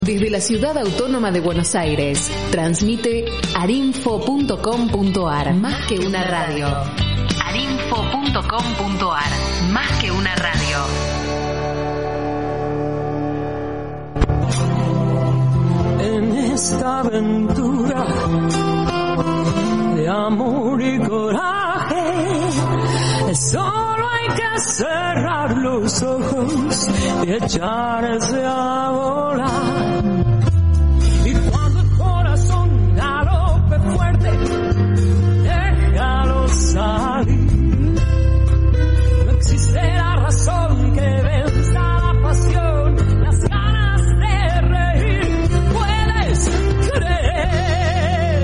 Desde la Ciudad Autónoma de Buenos Aires, transmite arinfo.com.ar, más que una radio. arinfo.com.ar, más que una radio. En esta aventura de amor y coraje, solo hay que cerrar los ojos y echarse a volar. Y cuando el corazón galope fuerte, déjalo salir. No existe la razón que venza la pasión, las ganas de reír. Puedes creer.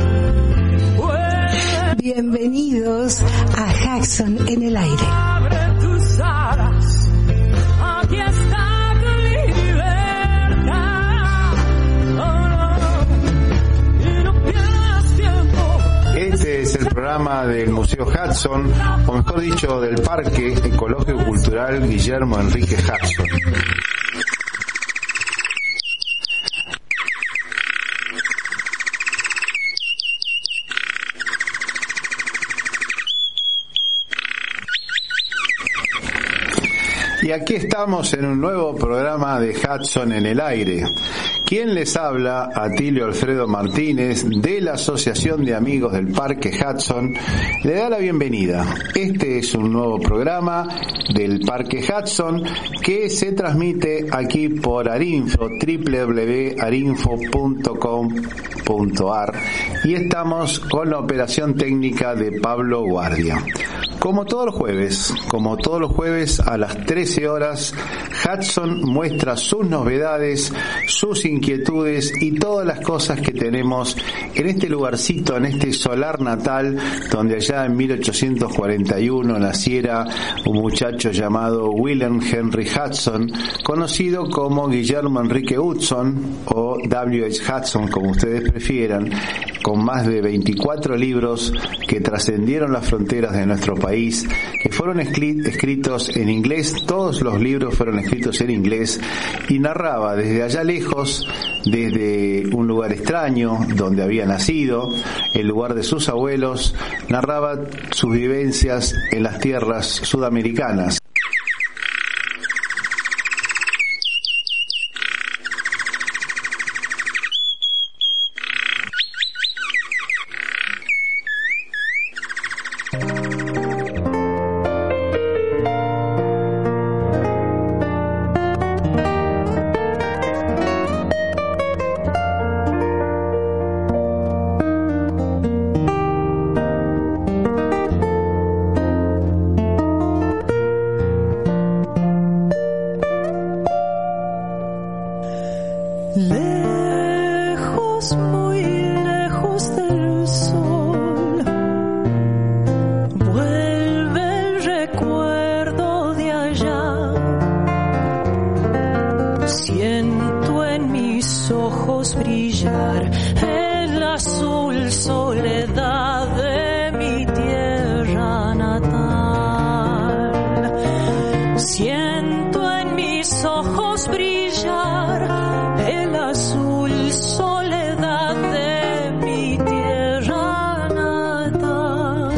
Bienvenidos a Jackson en el aire. Abre tus alas, aquí está tu libertad. Y no pierdas tiempo. Este es el programa del Museo Hudson, o mejor dicho, del Parque Ecológico Cultural Guillermo Enrique Hudson. Y aquí estamos en un nuevo programa de Hudson en el aire. ¿Quién les habla? Atilio Alfredo Martínez, de la Asociación de Amigos del Parque Hudson, le da la bienvenida. Este es un nuevo programa del Parque Hudson que se transmite aquí por Arinfo, www.arinfo.com.ar, y estamos con la operación técnica de Pablo Guardia. Como todos los jueves a las 13 horas, Hudson muestra sus novedades, sus inquietudes y todas las cosas que tenemos en este lugarcito, en este solar natal, donde allá en 1841 naciera un muchacho llamado William Henry Hudson, conocido como Guillermo Enrique Hudson o W.H. Hudson, como ustedes prefieran, con más de 24 libros que trascendieron las fronteras de nuestro país, que fueron escritos en inglés. Todos los libros fueron escritos en inglés, y narraba desde allá lejos, desde un lugar extraño donde había nacido, el lugar de sus abuelos, narraba sus vivencias en las tierras sudamericanas. Lejos, muy lejos del sol, vuelve el recuerdo de allá. Siento en mis ojos brillar el azul soledad de mi tierra natal. Siento en mis ojos brillar el azul soledad de mi tierra natal.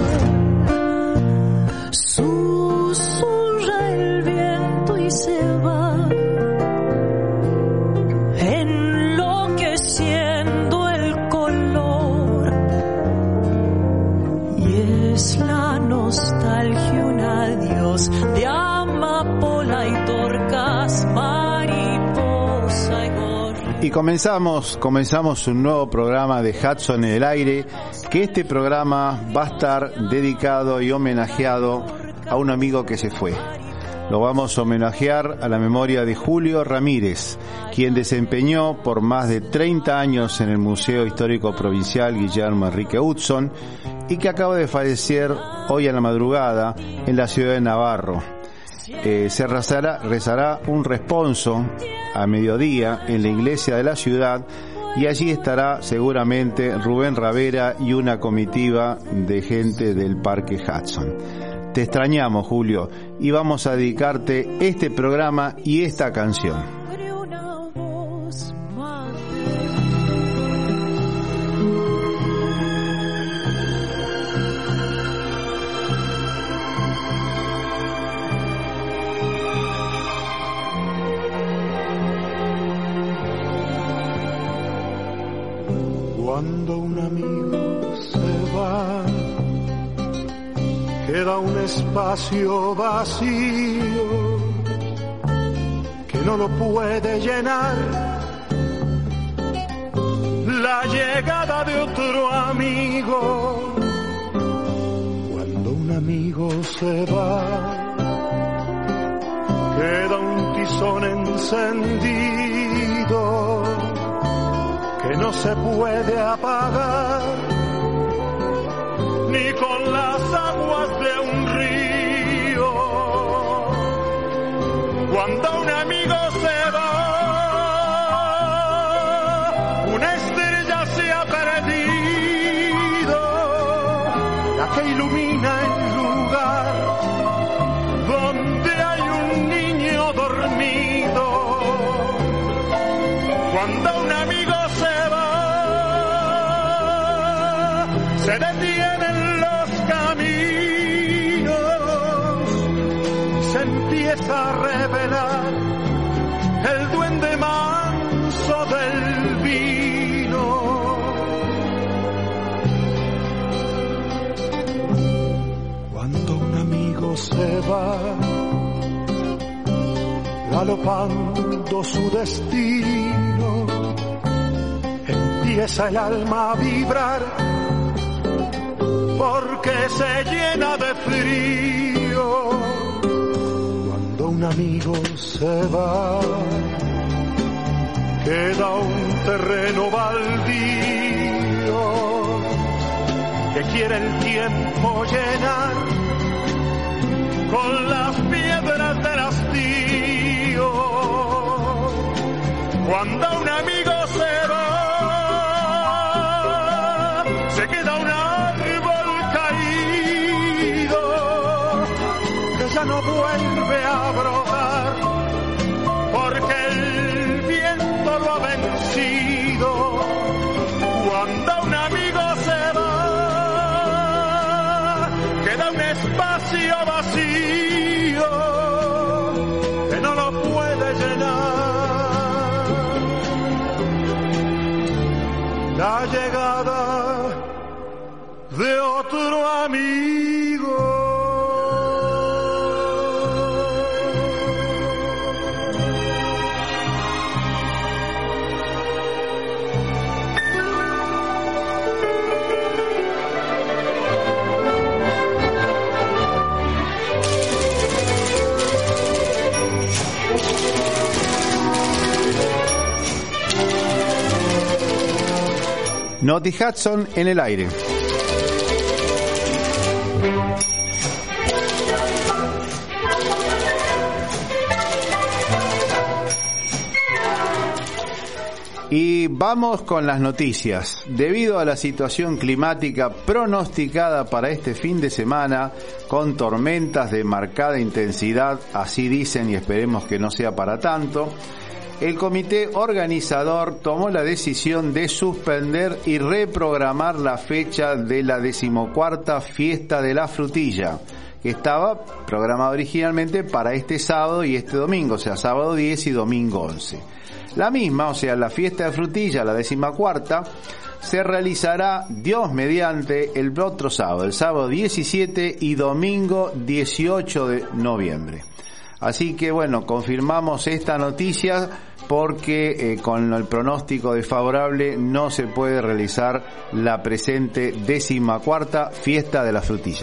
Susurra el viento y se va, enloqueciendo el color, y es la nostalgia un adiós de amapola y torcas, mariposa y gorri. Y comenzamos un nuevo programa de Hudson en el aire, que este programa va a estar dedicado y homenajeado a un amigo que se fue. Lo vamos a homenajear a la memoria de Julio Ramírez, quien desempeñó por más de 30 años en el Museo Histórico Provincial Guillermo Enrique Hudson, y que acaba de fallecer hoy a la madrugada en la ciudad de Navarro. Se rezará un responso a mediodía en la iglesia de la ciudad, y allí estará seguramente Rubén Ravera y una comitiva de gente del Parque Hudson. Te extrañamos, Julio, y vamos a dedicarte este programa y esta canción. Cuando un amigo se va, queda un espacio vacío que no lo puede llenar la llegada de otro amigo. Cuando un amigo se va, queda un tizón encendido que no se puede apagar ni con las aguas de un río. Cuando un amigo se va, una estrella se ha perdido, la que ilumina el lugar donde hay un niño dormido. Cuando un amigo se va, se detienen los caminos, se empieza a revelar el duende manso del vino. Cuando un amigo se va, galopando su destino, empieza el alma a vibrar porque se llena de frío. Cuando un amigo se va, queda un terreno baldío que quiere el tiempo llenar con las piedras del hastío. Cuando un amigo se va, se queda un árbol caído que ya no vuelve a brotar porque el viento lo ha vencido. Cuando un amigo se va, queda un espacio vacío que no lo puede llenar la llegada de otro amigo. Noti Hudson en el aire. Y vamos con las noticias. Debido a la situación climática pronosticada para este fin de semana, con tormentas de marcada intensidad, así dicen y esperemos que no sea para tanto, el comité organizador tomó la decisión de suspender y reprogramar la fecha de la 14ª Fiesta de la Frutilla, que estaba programada originalmente para este sábado y este domingo, o sea, sábado 10 y domingo 11. La misma, o sea, la fiesta de frutilla, la 14ª, se realizará, Dios mediante, el otro sábado, el sábado 17 y domingo 18 de noviembre. Así que bueno, confirmamos esta noticia porque con el pronóstico desfavorable no se puede realizar la presente 14ª Fiesta de la Frutilla.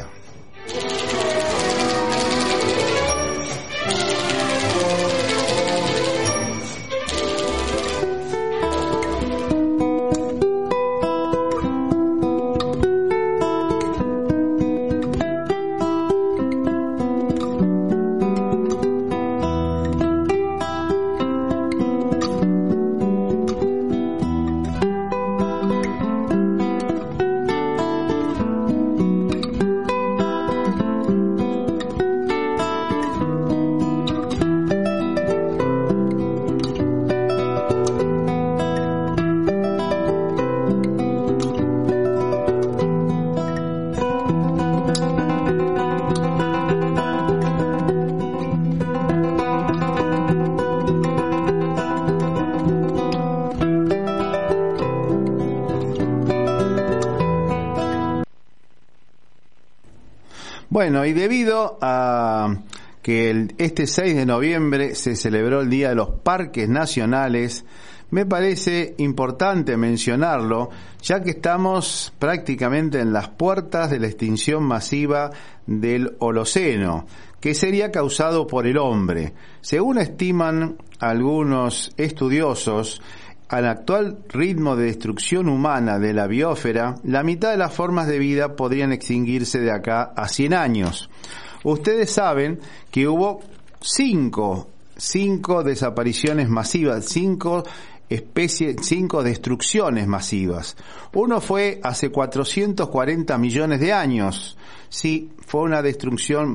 Bueno, y debido a que este 6 de noviembre se celebró el Día de los Parques Nacionales, me parece importante mencionarlo, ya que estamos prácticamente en las puertas de la extinción masiva del Holoceno, que sería causado por el hombre. Según estiman algunos estudiosos, al actual ritmo de destrucción humana de la biosfera, la mitad de las formas de vida podrían extinguirse de acá a 100 años. Ustedes saben que hubo cinco desapariciones masivas, cinco destrucciones masivas. Uno fue hace 440 millones de años. Sí, fue una destrucción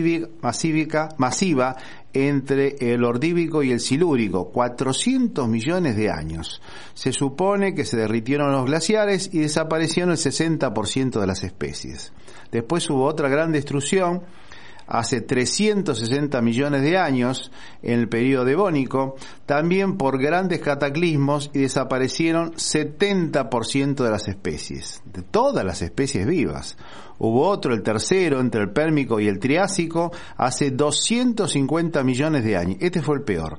masiva entre el Ordívico y el Silúrico, 400 millones de años. Se supone que se derritieron los glaciares y desaparecieron el 60% de las especies. Después hubo otra gran destrucción hace 360 millones de años, en el período devónico, también por grandes cataclismos, y desaparecieron 70% de las especies, de todas las especies vivas. Hubo otro, el tercero, entre el Pérmico y el Triásico, hace 250 millones de años. Este fue el peor.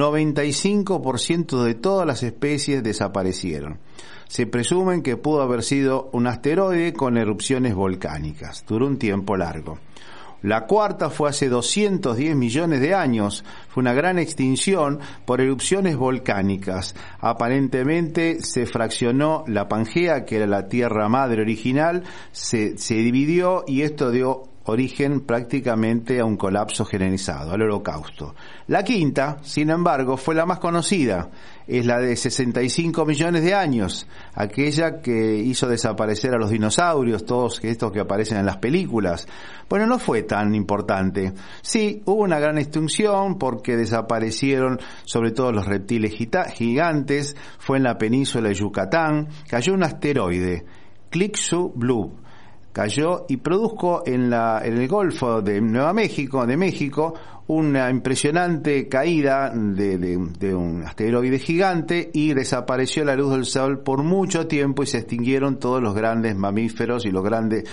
95% de todas las especies desaparecieron. Se presumen que pudo haber sido un asteroide con erupciones volcánicas. Duró un tiempo largo. La cuarta fue hace 210 millones de años. Fue una gran extinción por erupciones volcánicas. Aparentemente se fraccionó la Pangea, que era la Tierra Madre original, se dividió, y esto dio origen prácticamente a un colapso generalizado, al Holocausto. La quinta, sin embargo, fue la más conocida. Es la de 65 millones de años, aquella que hizo desaparecer a los dinosaurios, todos estos que aparecen en las películas. Bueno, no fue tan importante. Sí, hubo una gran extinción porque desaparecieron sobre todo los reptiles gigantes. Fue en la península de Yucatán. Cayó un asteroide, Chicxulub. Cayó y produjo en el Golfo de México, una impresionante caída de un asteroide gigante, y desapareció la luz del sol por mucho tiempo y se extinguieron todos los grandes mamíferos y los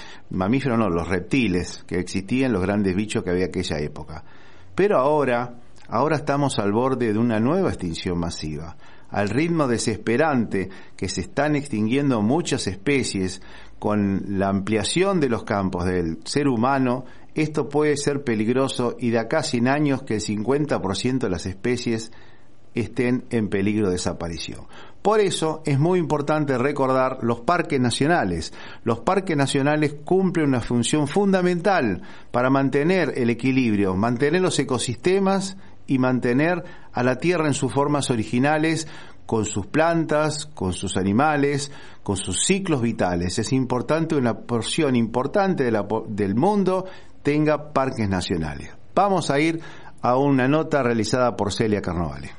reptiles que existían, los grandes bichos que había en aquella época. Pero ahora estamos al borde de una nueva extinción masiva. Al ritmo desesperante que se están extinguiendo muchas especies, con la ampliación de los campos del ser humano, esto puede ser peligroso, y de acá a 100 años que el 50% de las especies estén en peligro de desaparición. Por eso es muy importante recordar los parques nacionales. Los parques nacionales cumplen una función fundamental para mantener el equilibrio, mantener los ecosistemas y mantener a la Tierra en sus formas originales, con sus plantas, con sus animales, con sus ciclos vitales. Es importante, una porción importante del mundo tenga parques nacionales. Vamos a ir a una nota realizada por Celia Carnovale.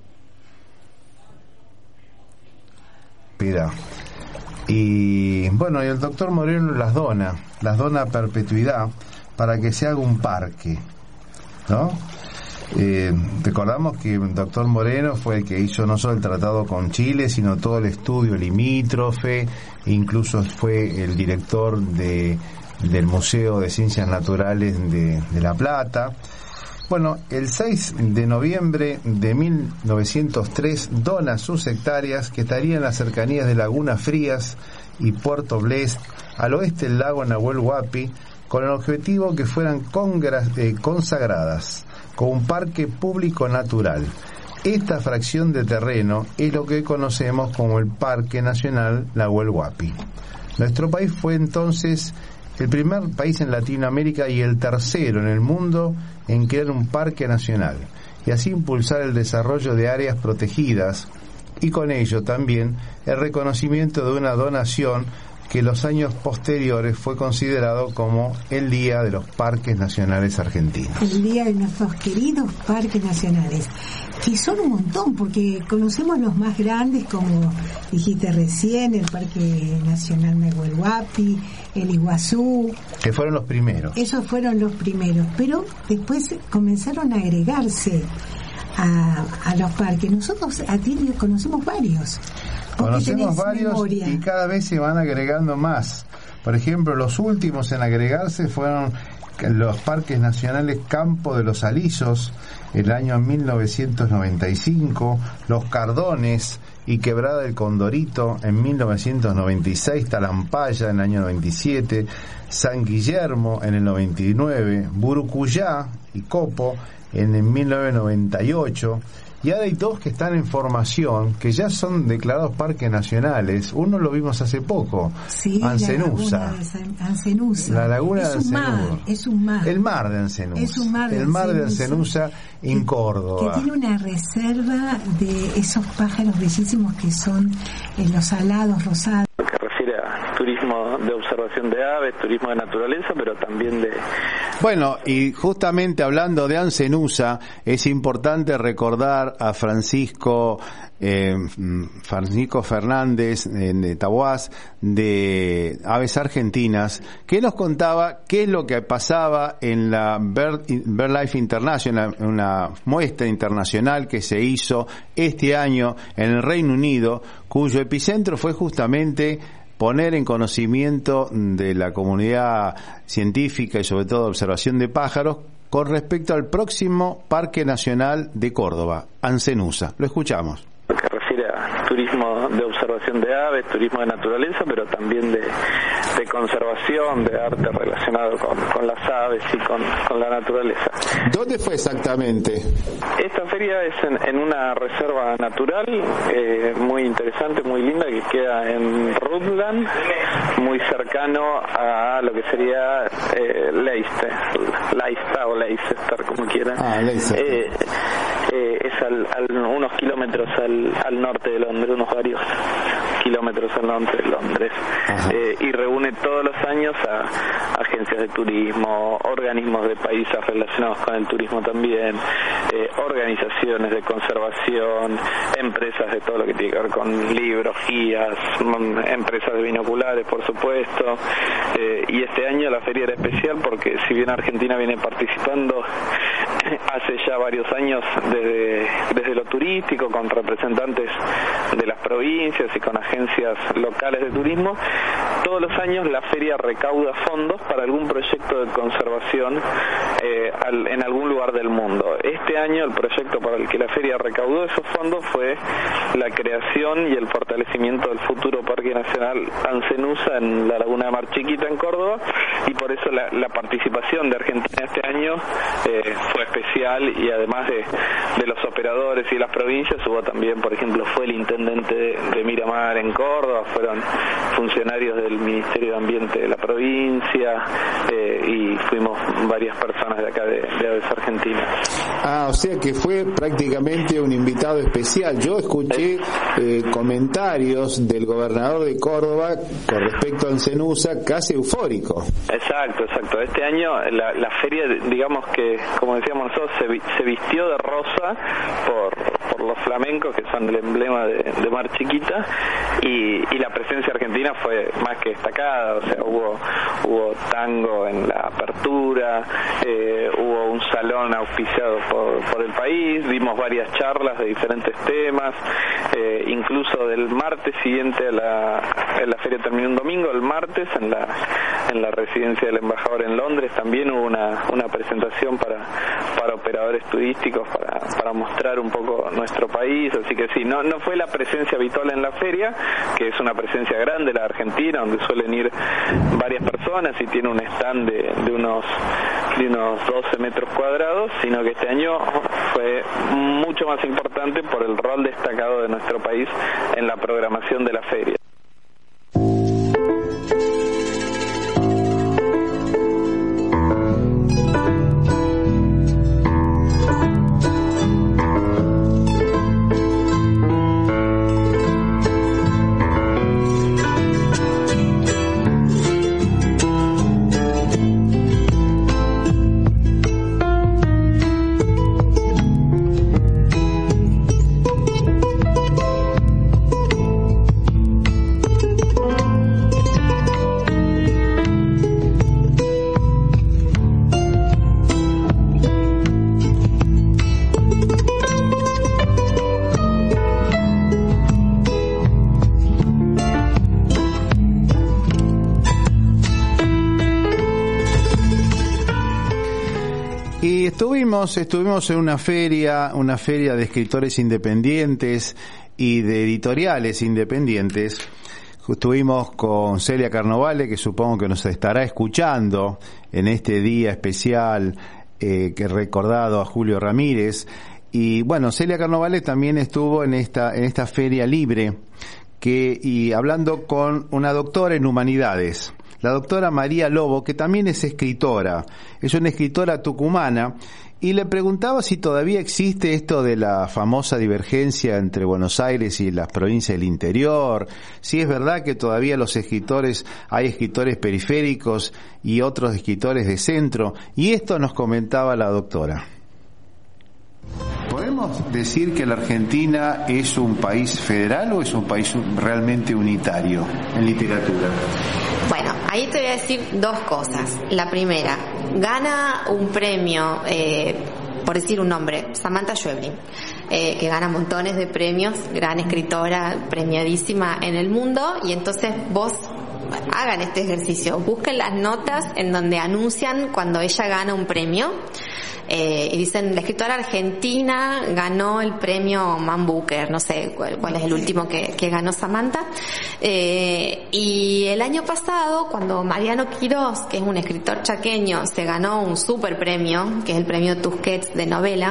Mira, y bueno, y el doctor Moreno las dona a perpetuidad para que se haga un parque, ¿no? Recordamos que el doctor Moreno fue el que hizo no solo el tratado con Chile, sino todo el estudio limítrofe, incluso fue el director del Museo de Ciencias Naturales de La Plata. Bueno, el 6 de noviembre de 1903 dona sus hectáreas, que estarían en las cercanías de Lagunas Frías y Puerto Blest, al oeste del lago Nahuel Huapi, con el objetivo que fueran consagradas como un parque público natural. Esta fracción de terreno es lo que conocemos como el Parque Nacional Nahuel Huapi. Nuestro país fue entonces el primer país en Latinoamérica y el tercero en el mundo en crear un parque nacional, y así impulsar el desarrollo de áreas protegidas, y con ello también el reconocimiento de una donación que en los años posteriores fue considerado como el Día de los Parques Nacionales Argentinos. El Día de nuestros queridos parques nacionales, que son un montón, porque conocemos los más grandes, como dijiste recién, el Parque Nacional Nahuel Huapi, el Iguazú. Que fueron los primeros. Esos fueron los primeros, pero después comenzaron a agregarse a los parques. Nosotros a ti conocemos varios. Conocemos varios memoria. Y cada vez se van agregando más. Por ejemplo, los últimos en agregarse fueron los parques nacionales Campo de los Alisos, el año 1995, Los Cardones y Quebrada del Condorito en 1996, Talampaya en el año 97, San Guillermo en el 99, Burucuyá y Copo en el 1998. Y ahora hay dos que están en formación, que ya son declarados parques nacionales. Uno lo vimos hace poco, sí, Ancenusa. La laguna de Ancenusa. Es un mar. El mar de Ancenusa. Es un mar de el mar de Ancenusa en Córdoba. Que tiene una reserva de esos pájaros bellísimos que son los alados rosados. Que refiere a turismo de observación de aves, turismo de naturaleza, pero también de... Bueno, y justamente hablando de Ancenusa, es importante recordar a Francisco Fernández de Taboás, de Aves Argentinas, que nos contaba qué es lo que pasaba en la BirdLife International, una muestra internacional que se hizo este año en el Reino Unido, cuyo epicentro fue justamente poner en conocimiento de la comunidad científica y sobre todo de observación de pájaros con respecto al próximo Parque Nacional de Córdoba, Ancenusa. Lo escuchamos. Que refiere a turismo de observación de aves, turismo de naturaleza, pero también de conservación, de arte relacionado con las aves y con la naturaleza. ¿Dónde fue exactamente? Esta feria es en una reserva natural muy interesante, muy linda, que queda en Rutland, muy cercano a lo que sería Leicester o Leicester, como quieran. Leicester. Es unos kilómetros al norte de Londres, unos varios kilómetros al norte de Londres, y reúne todos los años a agencias de turismo, organismos de países relacionados con el turismo también, organizaciones de conservación, empresas de todo lo que tiene que ver con libros, guías, empresas de binoculares, por supuesto, y este año la feria era especial porque si bien Argentina viene participando hace ya varios años desde lo turístico, con representantes de las provincias y con agencias locales de turismo, todos los años la feria recauda fondos para algún proyecto de conservación en algún lugar del mundo. Este año el proyecto para el que la feria recaudó esos fondos fue la creación y el fortalecimiento del futuro Parque Nacional Ancenusa en la Laguna de Mar Chiquita en Córdoba, y por eso la participación de Argentina este año fue especial, y además de los operadores y las provincias hubo también, por ejemplo, fue el intendente de Miramar en Córdoba, fueron funcionarios del Ministerio de Ambiente de la provincia, y fuimos varias personas de acá de Aves Argentinas. O sea que fue prácticamente un invitado especial. Yo escuché comentarios del gobernador de Córdoba con respecto a Ancenusa casi eufórico. Exacto. Este año la feria, digamos que, como decíamos nosotros, se vistió de rosa por los flamencos, que son el emblema de Mar Chiquita, y la presencia argentina fue más que destacada. O sea, hubo tango en la apertura, hubo un salón auspiciado por el país, dimos varias charlas de diferentes temas, incluso del martes siguiente la feria terminó un domingo, el martes en la residencia del embajador en Londres también hubo una presentación para operadores turísticos para mostrar un poco nuestro país. Así que sí, no fue la presencia habitual en la feria, que es una presencia grande la Argentina, donde suelen ir varias personas y tiene un stand de unos 12 metros cuadrados, sino que este año fue mucho más importante por el rol destacado de nuestro país en la programación de la feria. estuvimos en una feria de escritores independientes y de editoriales independientes. Estuvimos con Celia Carnovale, que supongo que nos estará escuchando en este día especial que he recordado a Julio Ramírez. Y bueno, Celia Carnovale también estuvo en esta feria libre y hablando con una doctora en humanidades, la doctora María Lobo, que también es escritora, es una escritora tucumana. Y le preguntaba si todavía existe esto de la famosa divergencia entre Buenos Aires y las provincias del interior, si es verdad que todavía hay escritores periféricos y otros escritores de centro, y esto nos comentaba la doctora. ¿Podemos decir que la Argentina es un país federal o es un país realmente unitario en literatura? Bueno, ahí te voy a decir dos cosas. La primera, gana un premio, por decir un nombre, Samantha Schweblin, que gana montones de premios, gran escritora, premiadísima en el mundo, y entonces vos hagan este ejercicio, busquen las notas en donde anuncian cuando ella gana un premio, y dicen, la escritora argentina ganó el premio Man Booker, no sé cuál es el último que ganó Samantha, y el año pasado, cuando Mariano Quirós, que es un escritor chaqueño, se ganó un super premio, que es el premio Tusquets de novela,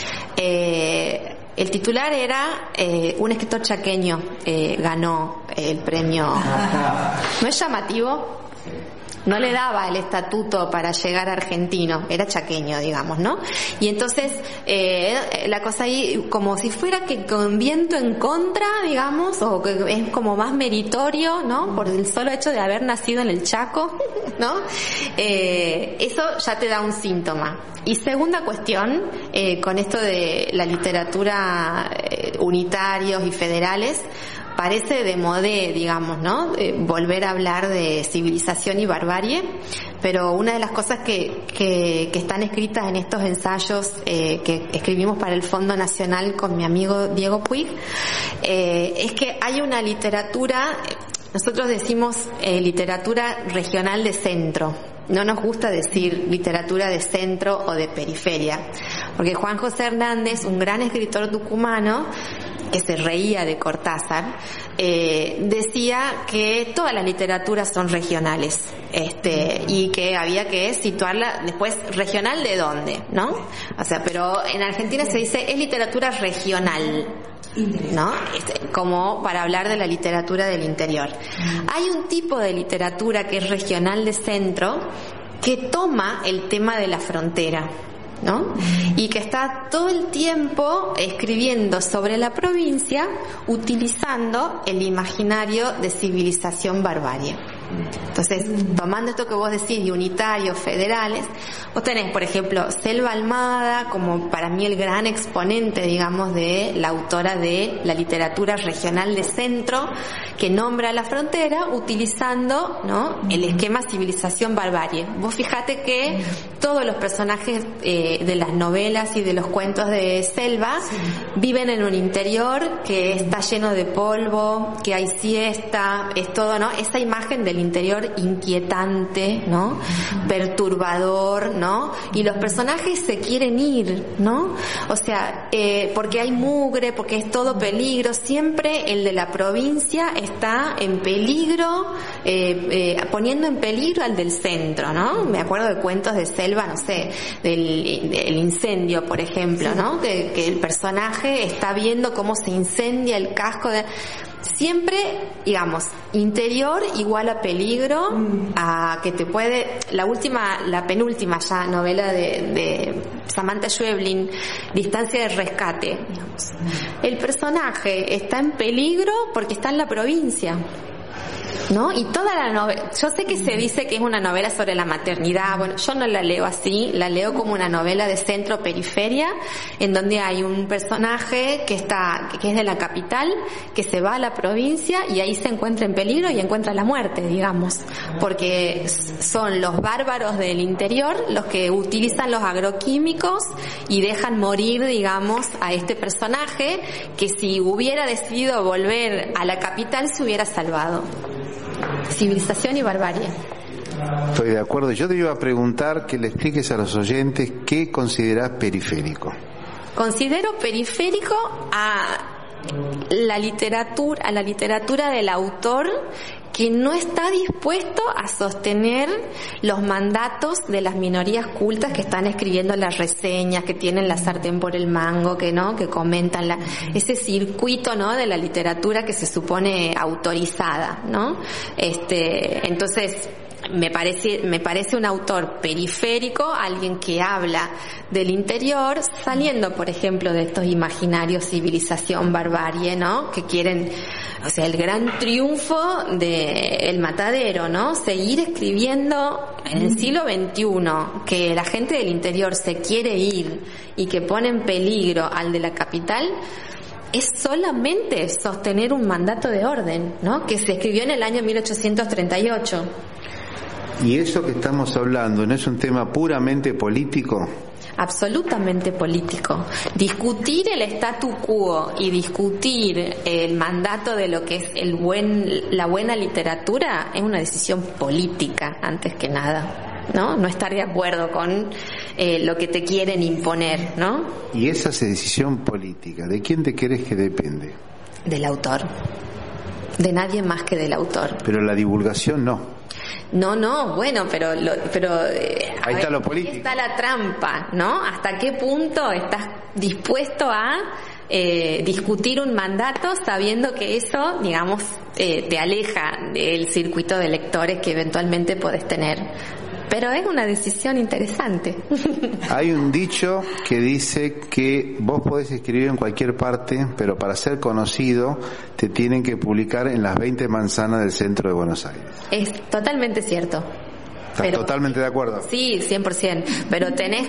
el titular era un escritor chaqueño ganó el premio. ¿No es llamativo? No le daba el estatuto para llegar a argentino, era chaqueño, digamos, ¿no? Y entonces, la cosa ahí, como si fuera que con viento en contra, digamos, o que es como más meritorio, ¿no? Por el solo hecho de haber nacido en el Chaco, ¿no? Eso ya te da un síntoma. Y segunda cuestión, con esto de la literatura unitarios y federales, parece de modé, digamos, ¿no? Volver a hablar de civilización y barbarie, pero una de las cosas que están escritas en estos ensayos que escribimos para el Fondo Nacional con mi amigo Diego Puig, es que hay una literatura, nosotros decimos literatura regional de centro. No nos gusta decir literatura de centro o de periferia, porque Juan José Hernández, un gran escritor tucumano, que se reía de Cortázar, decía que todas las literaturas son regionales, y que había que situarla después, regional de dónde, ¿no? O sea, pero en Argentina se dice es literatura regional, ¿no? Como para hablar de la literatura del interior. Hay un tipo de literatura que es regional de centro, que toma el tema de la frontera, ¿no? Y que está todo el tiempo escribiendo sobre la provincia utilizando el imaginario de civilización barbarie. Entonces, tomando esto que vos decís de unitarios, federales, vos tenés, por ejemplo, Selva Almada como para mí el gran exponente, digamos, de la autora de la literatura regional de centro, que nombra la frontera utilizando, ¿no?, el esquema civilización barbarie. Vos fijate que todos los personajes de las novelas y de los cuentos de Selva viven en un interior que está lleno de polvo, que hay siesta, es todo, ¿no? Esa imagen del interior inquietante, ¿no? Perturbador, ¿no? Y los personajes se quieren ir, ¿no? O sea, porque hay mugre, porque es todo peligro. Siempre el de la provincia está en peligro, poniendo en peligro al del centro, ¿no? Me acuerdo de cuentos de Selva, no sé, del incendio, por ejemplo, ¿no? Que el personaje está viendo cómo se incendia el casco de... Siempre, digamos, interior igual a peligro, a que te puede... La penúltima ya novela de Samantha Schweblin, Distancia de rescate, digamos. El personaje está en peligro porque está en la provincia, ¿no? Y toda la novela, yo sé que se dice que es una novela sobre la maternidad, bueno, yo no la leo así, la leo como una novela de centro-periferia, en donde hay un personaje que es de la capital, que se va a la provincia y ahí se encuentra en peligro y encuentra la muerte, digamos, porque son los bárbaros del interior los que utilizan los agroquímicos y dejan morir, digamos, a este personaje que si hubiera decidido volver a la capital se hubiera salvado. Civilización y barbarie. Estoy de acuerdo. Yo te iba a preguntar que le expliques a los oyentes qué considerás periférico. Considero periférico a la literatura del autor que no está dispuesto a sostener los mandatos de las minorías cultas que están escribiendo las reseñas, que tienen la sartén por el mango, que comentan ese circuito, ¿no?, de la literatura que se supone autorizada, ¿no? Entonces me parece un autor periférico, alguien que habla del interior, saliendo, por ejemplo, de estos imaginarios civilización, barbarie, ¿no?, que quieren, o sea, el gran triunfo de El Matadero, ¿no?, seguir escribiendo en el siglo XXI, que la gente del interior se quiere ir y que pone en peligro al de la capital. Es solamente sostener un mandato de orden, ¿no?, que se escribió en el año 1838. ¿Y eso que estamos hablando no es un tema puramente político? Absolutamente político. Discutir el statu quo y discutir el mandato de lo que es la buena literatura es una decisión política, antes que nada, ¿no? No estar de acuerdo con lo que te quieren imponer, ¿no? ¿Y esa decisión política, de quién te crees que depende? Del autor. De nadie más que del autor. Pero la divulgación no. No, bueno, pero ahí está lo político. Ahí está la trampa, ¿no? ¿Hasta qué punto estás dispuesto a discutir un mandato sabiendo que eso, digamos, te aleja del circuito de lectores que eventualmente podés tener? Pero es una decisión interesante. Hay un dicho que dice que vos podés escribir en cualquier parte, pero para ser conocido te tienen que publicar en las 20 manzanas del centro de Buenos Aires. Es totalmente cierto. ¿Estás totalmente de acuerdo? Sí, 100%. Pero tenés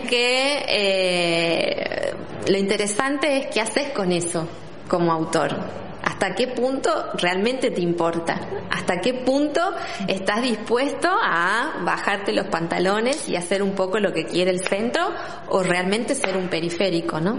que... lo interesante es qué haces con eso como autor. ¿Hasta qué punto realmente te importa? ¿Hasta qué punto estás dispuesto a bajarte los pantalones y hacer un poco lo que quiere el centro, o realmente ser un periférico, ¿no?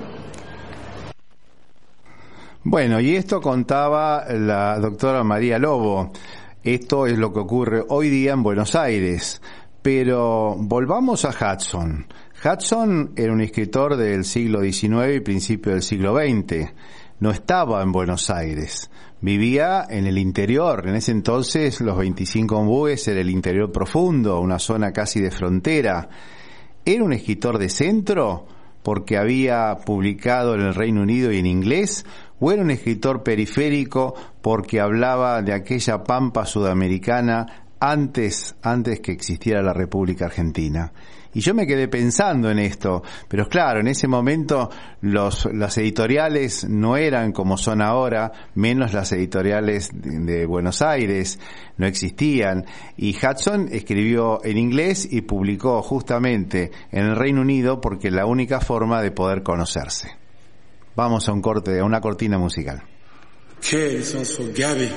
Bueno, y esto contaba la doctora María Lobo. Esto es lo que ocurre hoy día en Buenos Aires. Pero volvamos a Hudson. Hudson era un escritor del siglo XIX y principio del siglo XX. No estaba en Buenos Aires, vivía en el interior. En ese entonces los 25 ombúes era el interior profundo, una zona casi de frontera. ¿Era un escritor de centro porque había publicado en el Reino Unido y en inglés? ¿O era un escritor periférico porque hablaba de aquella pampa sudamericana antes que existiera la República Argentina? Y yo me quedé pensando en esto, pero claro, en ese momento las editoriales no eran como son ahora, menos las editoriales de Buenos Aires, no existían. Y Hudson escribió en inglés y publicó justamente en el Reino Unido porque es la única forma de poder conocerse. Vamos a una cortina musical. ¿Qué es eso, Gaby?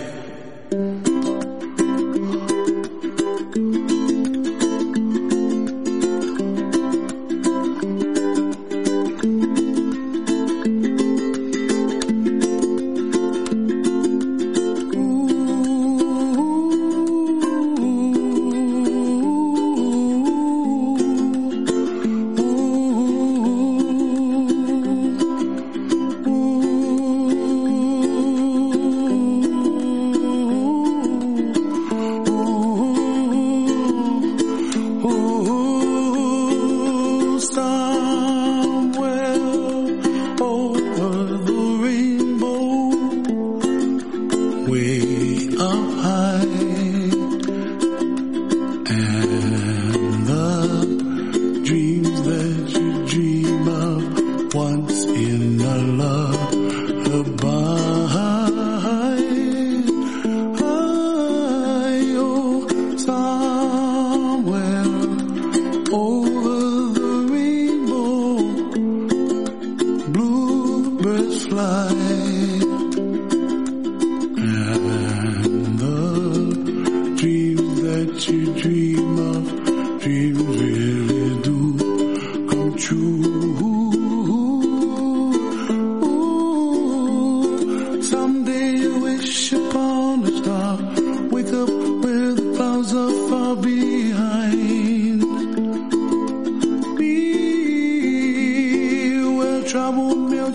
Wake up where the clouds are far behind.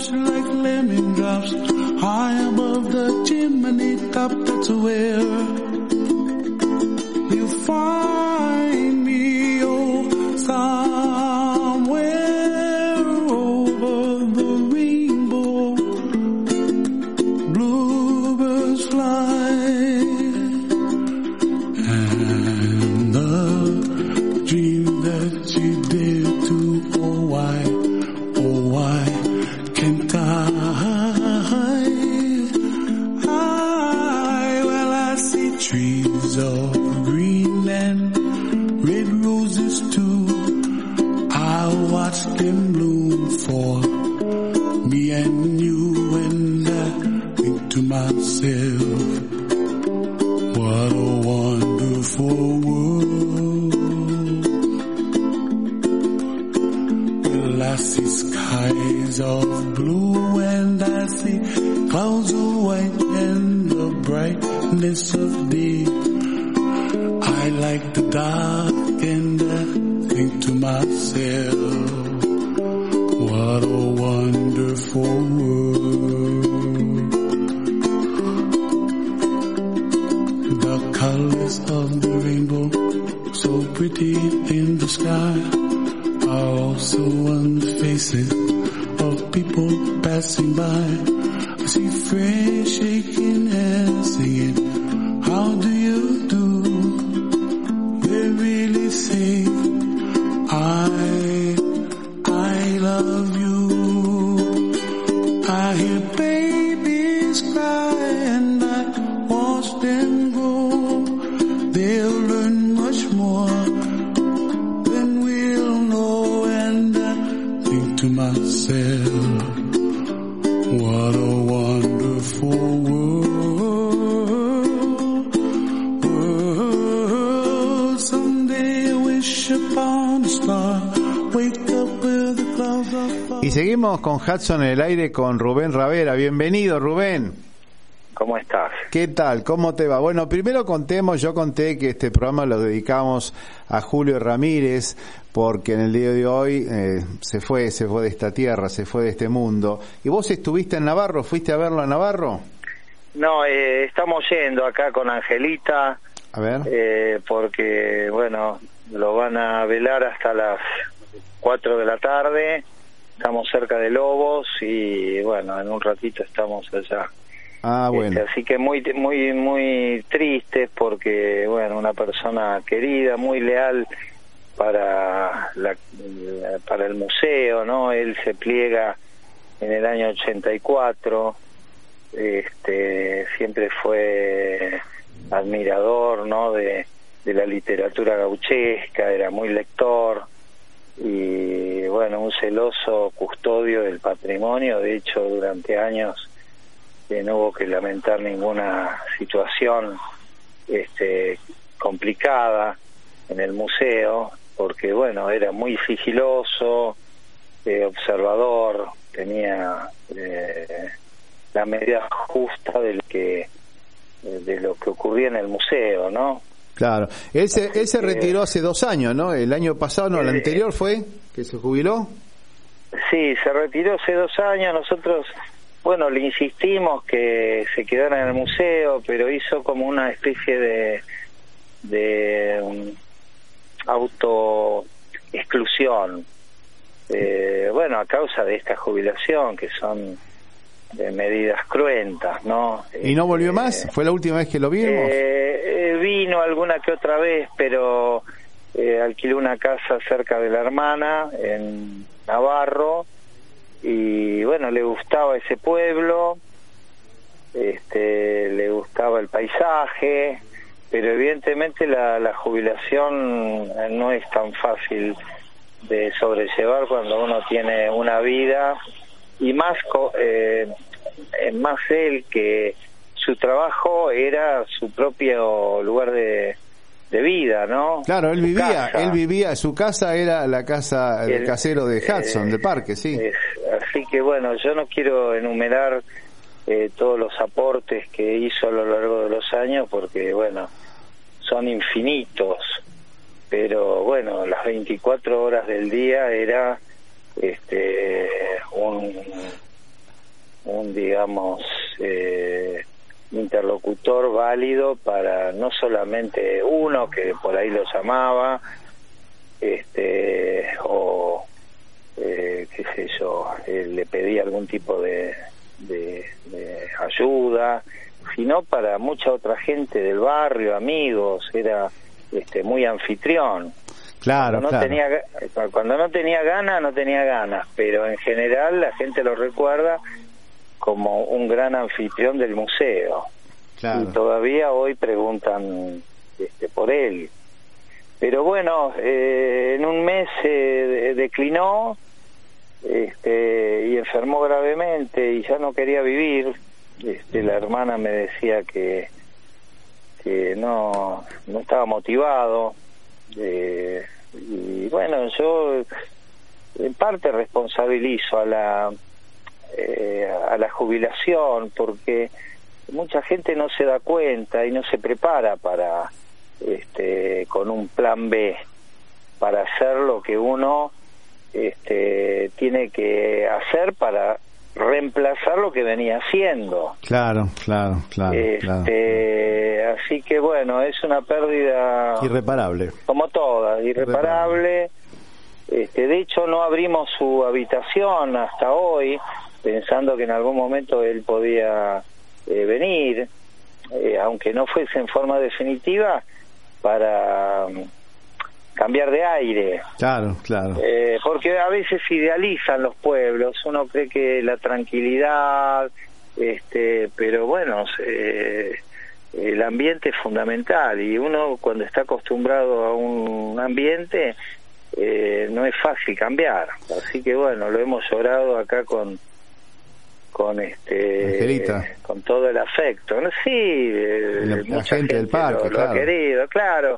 much like lemon drops high above the chimney top. That's where you find me, oh, somewhere over the rainbow. Bluebirds fly, and the dream that you dare to, oh why can't I? Well, I see trees of green and red roses too. I watch them bloom for me and you, and I think to myself, what a wonderful world. Well, I see skies of blue and I see clouds of white and the brightness of day. I like the dark and I think to myself, what a wonderful world. The colors of the rainbow, so pretty in the sky, are also on the faces of people passing by. I see friends shaking hands singing, how do you do? They really say, I love you. I hear babies cry and I watch them grow. They'll learn much more than we'll know, and I think to myself, what a wonderful world. Someday I wish upon a star, wake up with the clouds of fire. Y seguimos con Hudson en el aire con Rubén Ravera. Bienvenido, Rubén. ¿Cómo estás? ¿Qué tal? ¿Cómo te va? Bueno, primero yo conté que este programa lo dedicamos a Julio Ramírez, porque en el día de hoy se fue de esta tierra, se fue de este mundo. ¿Y vos estuviste en Navarro? ¿Fuiste a verlo a Navarro? No, estamos yendo acá con Angelita. A ver. Porque, bueno, lo van a velar hasta las 4 de la tarde. Estamos cerca de Lobos y, bueno, en un ratito estamos allá. Ah, bueno. Así que muy tristes porque, bueno, una persona querida, muy leal para el museo, ¿no? Él se pliega en el año 84, siempre fue admirador, ¿no? de la literatura gauchesca, era muy lector y, bueno, un celoso custodio del patrimonio. De hecho, durante años no hubo que lamentar ninguna situación complicada en el museo, porque, bueno, era muy sigiloso, observador, tenía la medida justa de lo que ocurría en el museo, ¿no? Claro. Él se retiró hace 2 años, ¿no? El año pasado, no, el anterior fue que se jubiló. Sí, se retiró hace 2 años. Nosotros, bueno, le insistimos que se quedara en el museo, pero hizo como una especie de autoexclusión. Bueno, a causa de esta jubilación, que son medidas cruentas, ¿no? ¿Y no volvió más? ¿Fue la última vez que lo vimos? Vino alguna que otra vez, pero alquiló una casa cerca de la hermana, en Navarro, y, bueno, le gustaba ese pueblo, le gustaba el paisaje, pero evidentemente la jubilación no es tan fácil de sobrellevar cuando uno tiene una vida, y más él, que su trabajo era su propio lugar de vida, ¿no? Claro, él vivía, su casa era la casa del casero de Hudson, del parque, sí. Así que, bueno, yo no quiero enumerar todos los aportes que hizo a lo largo de los años, porque, bueno, son infinitos, pero, bueno, las 24 horas del día era digamos, interlocutor válido para no solamente uno que por ahí lo llamaba, o qué sé yo, le pedía algún tipo de ayuda, sino para mucha otra gente del barrio, amigos. Era muy anfitrión. Claro, cuando no tenía ganas, pero en general la gente lo recuerda como un gran anfitrión del museo. Claro. Y todavía hoy preguntan por él. Pero bueno, en un mes declinó, y enfermó gravemente y ya no quería vivir. La hermana me decía que no estaba motivado, y bueno, yo en parte responsabilizo a la jubilación, porque mucha gente no se da cuenta y no se prepara para con un plan B para hacer lo que uno tiene que hacer para reemplazar lo que venía haciendo. Claro. Así que bueno, es una pérdida irreparable, como todas, irreparable. De hecho no abrimos su habitación hasta hoy, pensando que en algún momento él podía venir, aunque no fuese en forma definitiva, para cambiar de aire. Claro. Porque a veces idealizan los pueblos, uno cree que la tranquilidad, pero bueno, el ambiente es fundamental, y uno cuando está acostumbrado a un ambiente no es fácil cambiar. Así que bueno, lo hemos llorado acá con Angelita, con todo el afecto, ¿no? Sí, la gente del parque, lo ha querido, claro.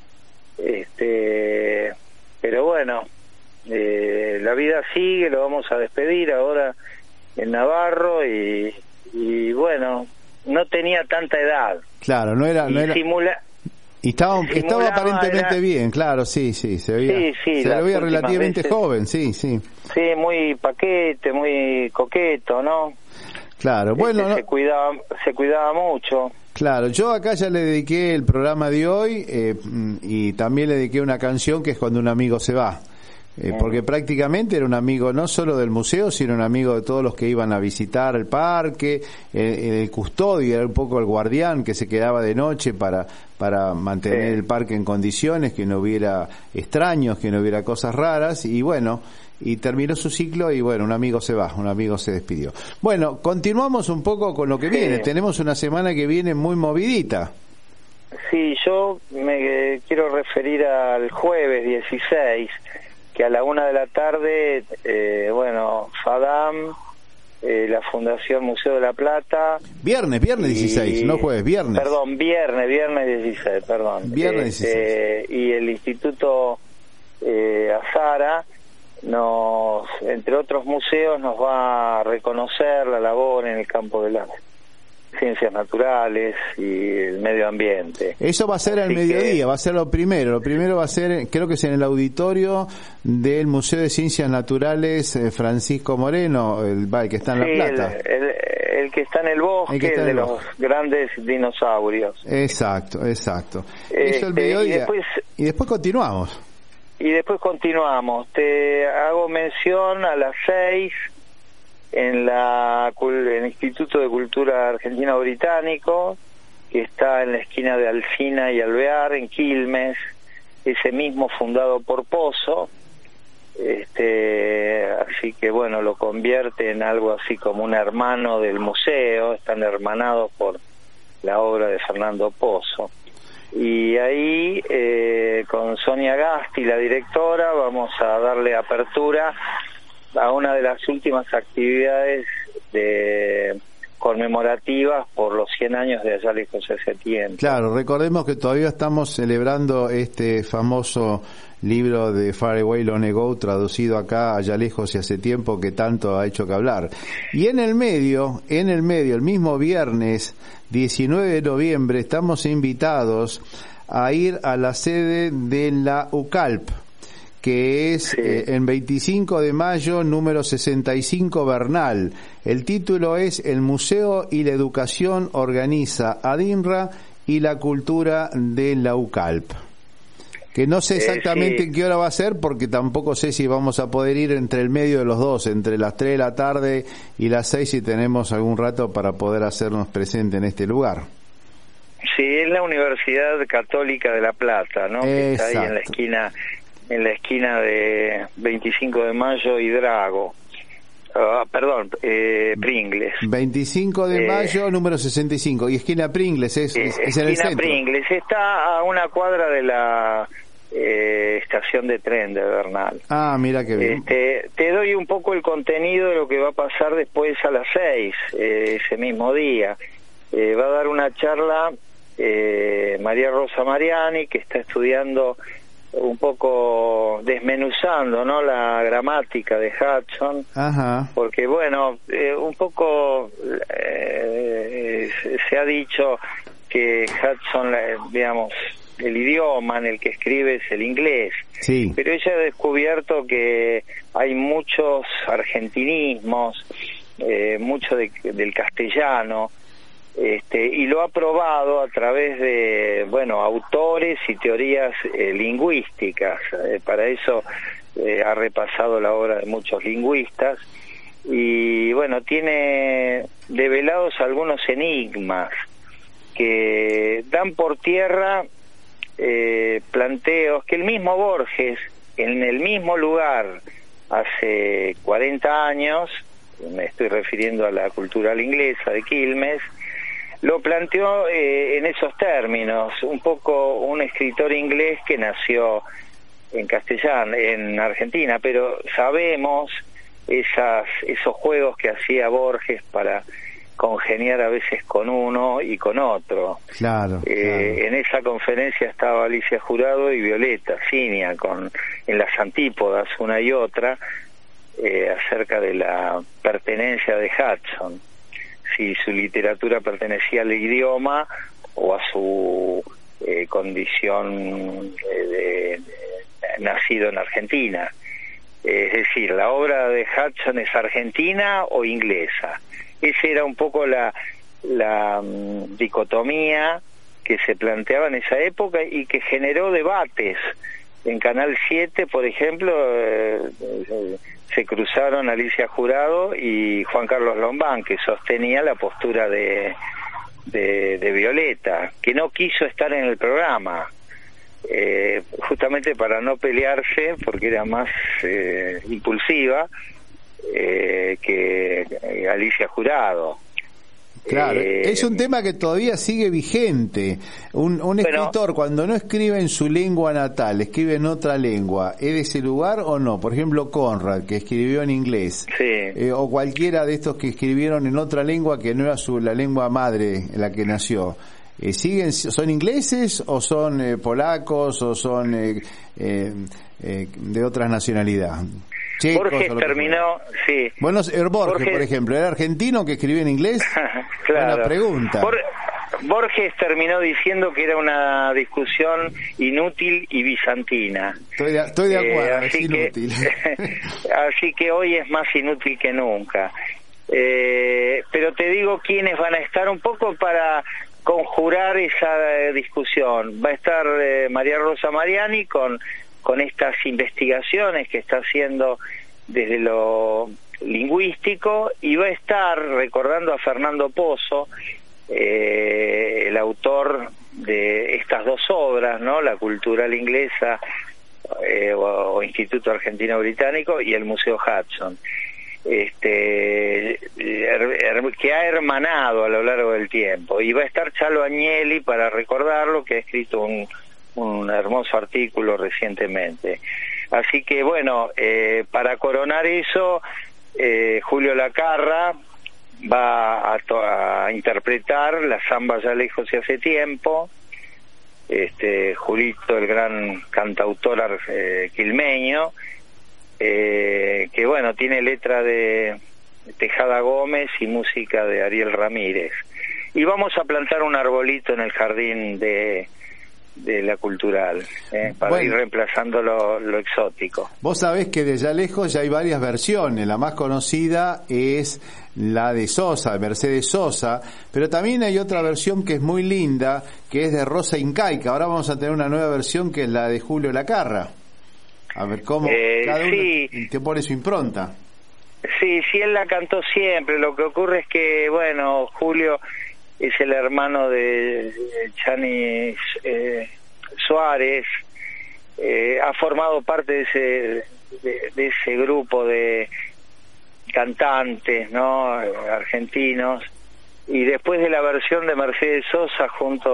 Pero bueno, la vida sigue, lo vamos a despedir ahora en Navarro, y bueno, no tenía tanta edad. Claro, no era y estaba aparentemente bien, claro, sí, se veía, se lo veía relativamente joven, sí, muy paquete, muy coqueto, ¿no? Claro, bueno, se cuidaba mucho. Claro, yo acá ya le dediqué el programa de hoy, y también le dediqué una canción que es Cuando un amigo se va. Porque prácticamente era un amigo no solo del museo, sino un amigo de todos los que iban a visitar el parque, el custodio, era un poco el guardián que se quedaba de noche para mantener el parque en condiciones, que no hubiera extraños, que no hubiera cosas raras, y bueno, y terminó su ciclo, y bueno, un amigo se va, un amigo se despidió. Bueno, continuamos un poco con lo que viene, tenemos una semana que viene muy movidita. Sí, yo me quiero referir al jueves 16, que a la 1:00 p.m, FADAM, la Fundación Museo de la Plata. Viernes 16, no jueves, viernes. Perdón, viernes 16, perdón. Viernes 16. Y el Instituto Azara, entre otros museos, nos va a reconocer la labor en el campo de las ciencias naturales y el medio ambiente. Eso va a ser al mediodía, va a ser lo primero. Lo primero va a ser, creo que es en el auditorio del Museo de Ciencias Naturales Francisco Moreno, el que está en La Plata. El que está en el bosque, el de los grandes dinosaurios. Exacto. Eso el mediodía. Y después continuamos. Te hago mención a las 6 en el Instituto de Cultura Argentino Británico, que está en la esquina de Alsina y Alvear, en Quilmes, ese mismo fundado por Pozo, así que bueno, lo convierte en algo así como un hermano del museo, están hermanados por la obra de Fernando Pozo. Y ahí, con Sonia Gasti, la directora, vamos a darle apertura a una de las últimas actividades conmemorativas por los 100 años de Allá Lejos Hace Tiempo. Claro, recordemos que todavía estamos celebrando este famoso libro de Far Away Long Ago, traducido acá, Allá Lejos y Hace Tiempo, que tanto ha hecho que hablar. Y en el medio, el mismo viernes 19 de noviembre, estamos invitados a ir a la sede de la UCALP, que es en 25 de mayo, número 65, Bernal. El título es El Museo y la Educación organiza ADINRA y la Cultura de la UCALP. Que no sé exactamente en qué hora va a ser, porque tampoco sé si vamos a poder ir entre el medio de los dos, entre las 3 de la tarde y las 6, si tenemos algún rato para poder hacernos presente en este lugar. Sí, es la Universidad Católica de La Plata, ¿no? Que está ahí en la esquina de 25 de mayo y Drago. Pringles. 25 de mayo, número 65. Y esquina Pringles, es en el centro. Esquina Pringles, está a una cuadra de la estación de tren de Bernal. Ah, mira qué bien. Te doy un poco el contenido de lo que va a pasar después a las 6, ese mismo día. Va a dar una charla María Rosa Mariani, que está estudiando un poco, desmenuzando, ¿no?, la gramática de Hudson. Ajá. Porque bueno, un poco se ha dicho que Hudson, digamos, el idioma en el que escribe es el inglés. Sí. Pero ella ha descubierto que hay muchos argentinismos, mucho del castellano, y lo ha probado a través de, bueno, autores y teorías lingüísticas. Para eso ha repasado la obra de muchos lingüistas y, bueno, tiene develados algunos enigmas que dan por tierra planteos que el mismo Borges, en el mismo lugar hace 40 años, me estoy refiriendo a la Cultural Inglesa de Quilmes, lo planteó en esos términos, un poco un escritor inglés que nació en castellano, en Argentina, pero sabemos esos juegos que hacía Borges para congeniar a veces con uno y con otro. Claro, claro. En esa conferencia estaba Alicia Jurado y Violeta Cinia en las antípodas una y otra acerca de la pertenencia de Hudson, si su literatura pertenecía al idioma o a su condición de nacido en Argentina. Es decir, la obra de Hudson es argentina o inglesa. Esa era un poco la dicotomía que se planteaba en esa época y que generó debates. En Canal 7, por ejemplo, se cruzaron Alicia Jurado y Juan Carlos Lombán, que sostenía la postura de Violeta, que no quiso estar en el programa, justamente para no pelearse, porque era más impulsiva que Alicia Jurado. Claro, es un tema que todavía sigue vigente. Un escritor, cuando no escribe en su lengua natal, escribe en otra lengua, ¿es de ese lugar o no? Por ejemplo, Conrad, que escribió en inglés, sí. O cualquiera de estos que escribieron en otra lengua que no era la lengua madre en la que nació. ¿Son ingleses o son polacos o son de otra nacionalidad? Borges terminó, sí. Bueno, Borges, por ejemplo, ¿era argentino que escribía en inglés? Claro. Buena pregunta. Borges terminó diciendo que era una discusión inútil y bizantina. Estoy de acuerdo, es inútil. Así que hoy es más inútil que nunca. Pero te digo quiénes van a estar un poco para conjurar esa discusión. Va a estar María Rosa Mariani con estas investigaciones que está haciendo desde lo lingüístico, y va a estar recordando a Fernando Pozo, el autor de estas dos obras, ¿no?, la Cultural Inglesa o Instituto Argentino Británico y el Museo Hudson, que ha hermanado a lo largo del tiempo. Y va a estar Chalo Agnelli para recordarlo, que ha escrito un hermoso artículo recientemente. Así que bueno, para coronar eso, Julio Lacarra va a interpretar la samba Ya lejos y hace tiempo. Julito, el gran cantautor quilmeño, que bueno, tiene letra de Tejada Gómez y música de Ariel Ramírez. Y vamos a plantar un arbolito en el jardín de la cultural, para ir reemplazando lo exótico. Vos sabés que de Ya Lejos ya hay varias versiones. La más conocida es la de Sosa, de Mercedes Sosa, pero también hay otra versión que es muy linda, que es de Rosa Incaica. Ahora vamos a tener una nueva versión que es la de Julio Lacarra. A ver cómo cada uno te pone su impronta. Sí, él la cantó siempre. Lo que ocurre es que, bueno, Julio es el hermano de Chani Suárez, ha formado parte de ese grupo de cantantes, ¿no?, argentinos, y después de la versión de Mercedes Sosa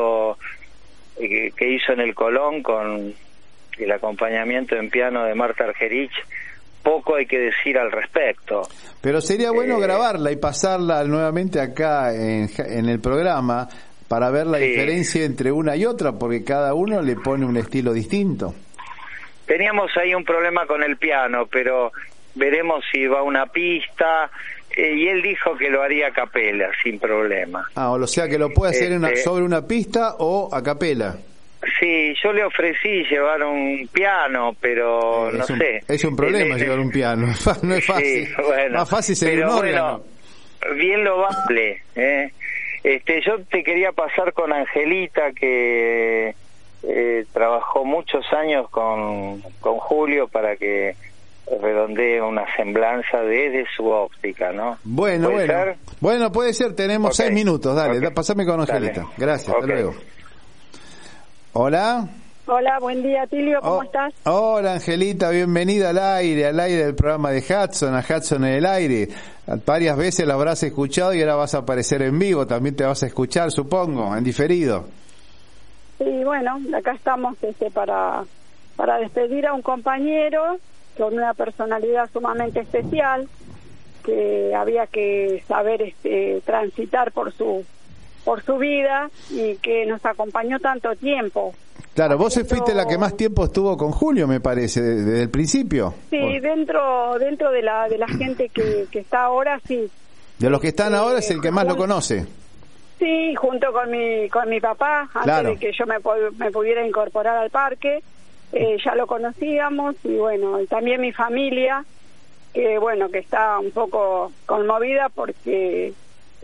que hizo en el Colón con el acompañamiento en piano de Marta Argerich, poco hay que decir al respecto. Pero sería bueno grabarla y pasarla nuevamente acá en el programa para ver la diferencia entre una y otra, porque cada uno le pone un estilo distinto. Teníamos ahí un problema con el piano, pero veremos si va a una pista, y él dijo que lo haría a capela, sin problema. O sea que lo puede hacer sobre una pista o a capela. Sí, yo le ofrecí llevar un piano, pero no sé. Es un problema llevar un piano, no es fácil. Sí, bueno, más fácil sería un órgano. Bueno, bien lo vale. Yo te quería pasar con Angelita, que trabajó muchos años con Julio para que redondee una semblanza desde su óptica, ¿no? Bueno, puede ser, tenemos 6 minutos, dale, pasame con Angelita. Dale. Gracias, hasta luego. Hola. Hola, buen día, Tilio, ¿cómo estás? Hola, Angelita, bienvenida al aire del programa de Hudson, a Hudson en el aire. Varias veces la habrás escuchado y ahora vas a aparecer en vivo, también te vas a escuchar, supongo, en diferido. Sí, bueno, acá estamos para despedir a un compañero con una personalidad sumamente especial, que había que saber transitar por su vida, y que nos acompañó tanto tiempo. Claro, vos fuiste la que más tiempo estuvo con Julio, me parece, desde el principio. Sí, dentro de la gente que está ahora, sí. De los que están ahora es el que más lo conoce. Sí, junto con mi papá, antes de que yo me pudiera incorporar al parque, ya lo conocíamos, y bueno, y también mi familia, que está un poco conmovida porque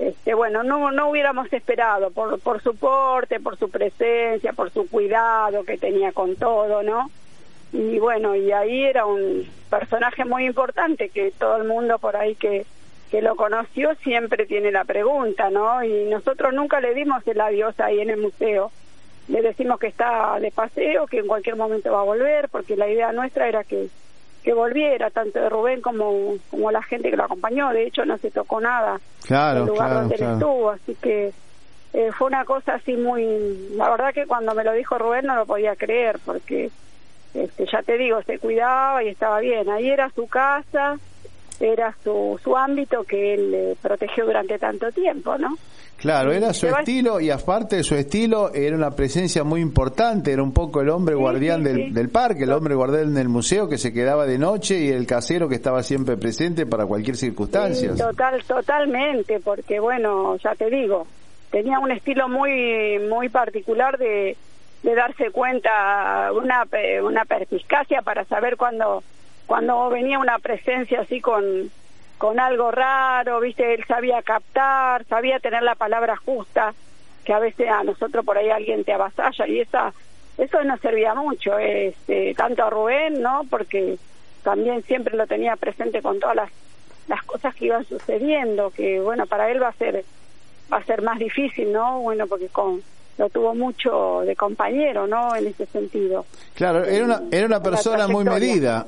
no hubiéramos esperado por su porte, por su presencia, por su cuidado que tenía con todo, ¿no? Y bueno, y ahí era un personaje muy importante, que todo el mundo por ahí que lo conoció siempre tiene la pregunta, ¿no? Y nosotros nunca le dimos el adiós ahí en el museo. Le decimos que está de paseo, que en cualquier momento va a volver, porque la idea nuestra era que volviera, tanto de Rubén como la gente que lo acompañó. De hecho, no se tocó nada del lugar donde él estuvo, así que fue una cosa así muy... La verdad que cuando me lo dijo Rubén no lo podía creer, porque ya te digo, se cuidaba y estaba bien. Ahí era su casa, era su ámbito que él protegió durante tanto tiempo, ¿no? Claro, era su estilo, y aparte de su estilo era una presencia muy importante, era un poco el hombre guardián del parque, el hombre guardián del museo, que se quedaba de noche, y el casero que estaba siempre presente para cualquier circunstancia. Sí, totalmente, porque ya te digo, tenía un estilo muy muy particular de darse cuenta, una perspicacia para saber cuando venía una presencia así con algo raro, ¿viste? Él sabía captar, sabía tener la palabra justa, que a veces a nosotros por ahí alguien te avasalla, y eso nos servía mucho, tanto a Rubén, ¿no? Porque también siempre lo tenía presente con todas las cosas que iban sucediendo, que para él va a ser más difícil, ¿no? Porque lo tuvo mucho de compañero, ¿no? En ese sentido. Claro, era una persona muy medida,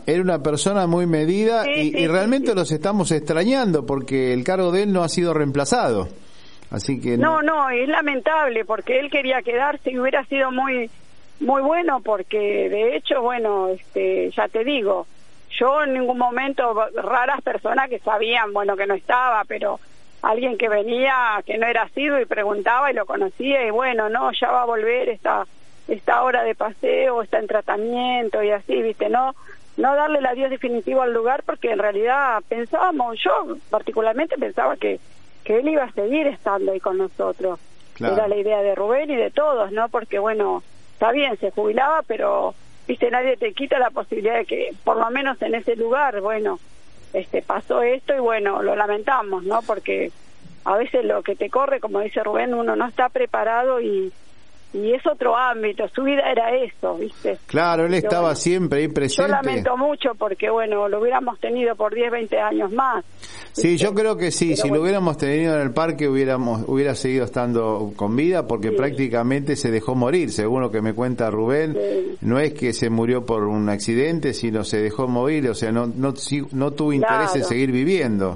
y realmente los estamos extrañando, porque el cargo de él no ha sido reemplazado. Así que no, es lamentable, porque él quería quedarse y hubiera sido muy muy bueno, porque de hecho, ya te digo, yo en ningún momento, raras personas que sabían, que no estaba, pero alguien que venía, que no era asiduo y preguntaba y lo conocía, y ya va a volver, esta hora de paseo, está en tratamiento y así, ¿viste? No darle el adiós definitivo al lugar, porque en realidad yo particularmente pensaba que él iba a seguir estando ahí con nosotros. Claro. Era la idea de Rubén y de todos, ¿no? Porque está bien, se jubilaba, pero viste, nadie te quita la posibilidad de que por lo menos en ese lugar, bueno, pasó esto y bueno, lo lamentamos, ¿no? Porque a veces lo que te corre, como dice Rubén, uno no está preparado y es otro ámbito, su vida era eso, ¿viste? Claro, él estaba bueno, siempre ahí presente. Yo lamento mucho porque, bueno, lo hubiéramos tenido por 10, 20 años más. ¿viste? Sí, yo creo que sí, pero si bueno, lo hubiéramos tenido en el parque hubiera seguido estando con vida porque prácticamente se dejó morir, según lo que me cuenta Rubén, no es que se murió por un accidente, sino se dejó morir, o sea, no tuvo interés en seguir viviendo.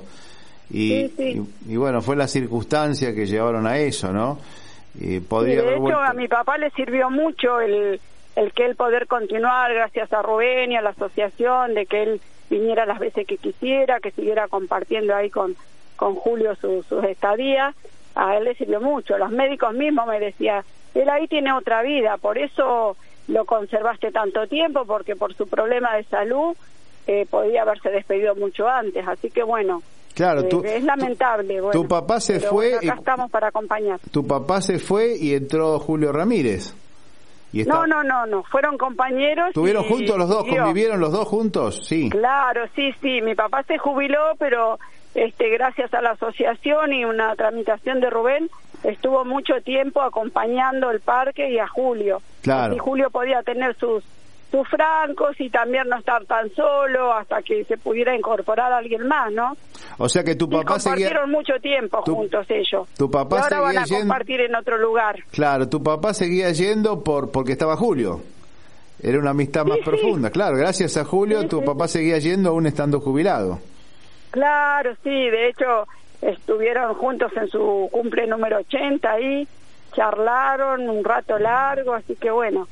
Y bueno, fue la circunstancia que llevaron a eso, ¿no? Podría de hecho a mi papá le sirvió mucho el que él poder continuar gracias a Rubén y a la asociación, de que él viniera las veces que quisiera, que siguiera compartiendo ahí con Julio sus estadías. A él le sirvió mucho. Los médicos mismos me decían, él ahí tiene otra vida, por eso lo conservaste tanto tiempo, porque por su problema de salud podía haberse despedido mucho antes. Así que bueno, claro, es lamentable. Bueno, tu papá se fue. Bueno, acá estamos para acompañar. Tu papá se fue y entró Julio Ramírez. Y no, fueron compañeros. ¿Estuvieron juntos los dos? ¿Convivieron los dos juntos? Sí. Claro, sí. Mi papá se jubiló, pero gracias a la asociación y una tramitación de Rubén, estuvo mucho tiempo acompañando el parque y a Julio. Claro. Y Julio podía tener sus francos y también no estar tan solo hasta que se pudiera incorporar a alguien más, ¿no? O sea que tu papá compartieron mucho tiempo juntos ellos. Tu papá y ahora van a yendo, compartir en otro lugar. Claro, tu papá seguía yendo porque estaba Julio. Era una amistad más profunda. Claro, gracias a Julio tu papá seguía yendo aún estando jubilado. Claro, sí, de hecho estuvieron juntos en su cumple número 80 ahí, charlaron un rato largo, así que bueno,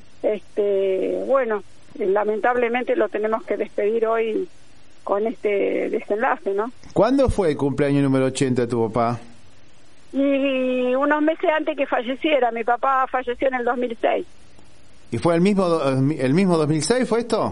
lamentablemente lo tenemos que despedir hoy con este desenlace, ¿no? ¿Cuándo fue el cumpleaños número 80 de tu papá? Y unos meses antes que falleciera. Mi papá falleció en el 2006. ¿Y fue el mismo 2006 fue esto?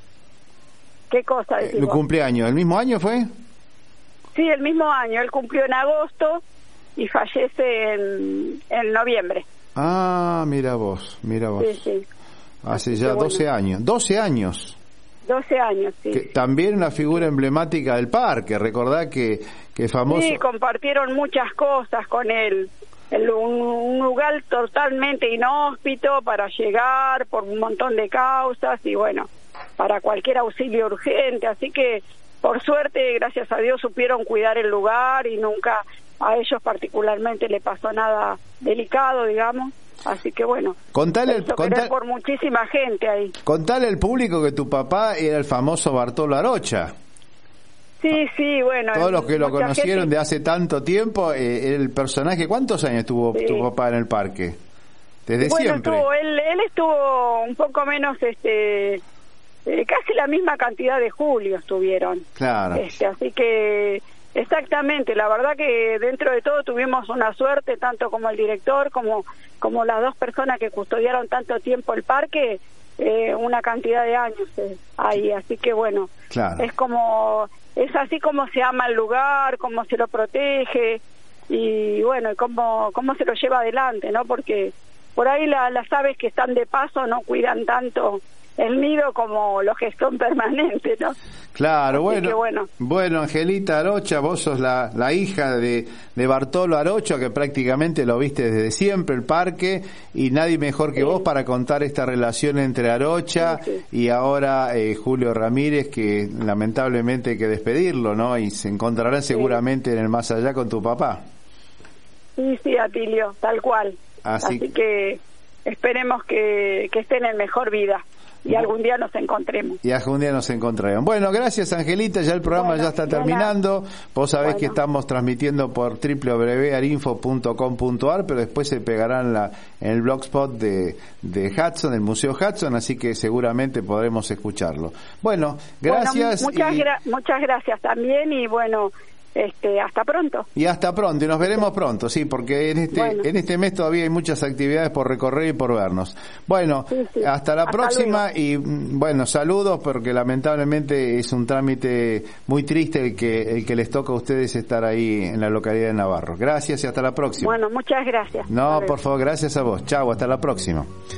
¿Qué cosa decís el vos? Cumpleaños, ¿el mismo año fue? Sí, el mismo año. Él cumplió en agosto y fallece en noviembre. Ah, mira vos. Sí. Hace ya 12 años. 12 años. 12 años, sí. Que también una figura emblemática del parque. Recordá que famoso. Sí, compartieron muchas cosas con él. Un lugar totalmente inhóspito para llegar por un montón de causas y bueno, para cualquier auxilio urgente. Así que, por suerte, gracias a Dios, supieron cuidar el lugar y nunca a ellos particularmente le pasó nada delicado, digamos. Así que bueno, contale por muchísima gente ahí. Contale al público que tu papá era el famoso Bartolo Arocha. Sí, bueno. Todos los que lo conocieron de hace tanto tiempo, el personaje. ¿Cuántos años tuvo tu papá en el parque? Desde siempre. Él estuvo un poco menos, casi la misma cantidad de Julio estuvieron. Claro. Así que exactamente, la verdad que dentro de todo tuvimos una suerte, tanto como el director como las dos personas que custodiaron tanto tiempo el parque, una cantidad de años ahí, así que bueno, claro. Es así como se ama el lugar, cómo se lo protege y bueno, cómo se lo lleva adelante, ¿no? Porque por ahí las aves que están de paso no cuidan tanto el nido como los que son permanentes, ¿no? Claro, así bueno, Angelita Arocha, vos sos la hija de Bartolo Arocha, que prácticamente lo viste desde siempre el parque, y nadie mejor que vos para contar esta relación entre Arocha y ahora Julio Ramírez, que lamentablemente hay que despedirlo, ¿no? Y se encontrarán seguramente en el más allá con tu papá. Sí, Atilio, tal cual. Así que esperemos que estén en mejor vida. Y algún día nos encontremos. Bueno, gracias Angelita, ya el programa ya está terminando. Vos sabés que estamos transmitiendo por www.arinfo.com.ar, pero después se pegarán en el blogspot de Hudson, del Museo Hudson, así que seguramente podremos escucharlo. Bueno, gracias. Muchas gracias también y bueno, hasta pronto. Y hasta pronto, y nos veremos pronto, sí, porque en este mes todavía hay muchas actividades por recorrer y por vernos. Bueno, hasta la próxima luego. Y bueno, saludos, porque lamentablemente es un trámite muy triste el que les toca a ustedes estar ahí en la localidad de Navarro. Gracias y hasta la próxima. Bueno, muchas gracias. No, por favor, gracias a vos. Chau, hasta la próxima.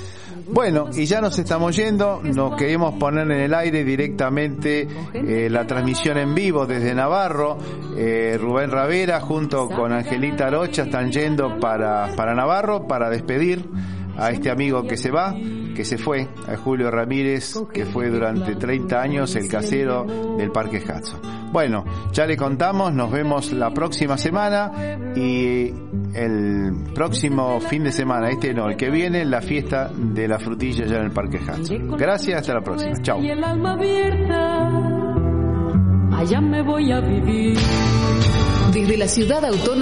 Bueno, y ya nos estamos yendo, nos queremos poner en el aire directamente la transmisión en vivo desde Navarro. Rubén Ravera junto con Angelita Arocha están yendo para Navarro para despedir a este amigo que se fue, a Julio Ramírez, que fue durante 30 años el casero del Parque Hudson. Bueno, ya le contamos, nos vemos la próxima semana y el próximo fin de semana, el que viene, la fiesta de la frutilla ya en el Parque Hudson. Gracias, hasta la próxima. Chao. Y el alma abierta, allá me voy a vivir. Desde la ciudad autónoma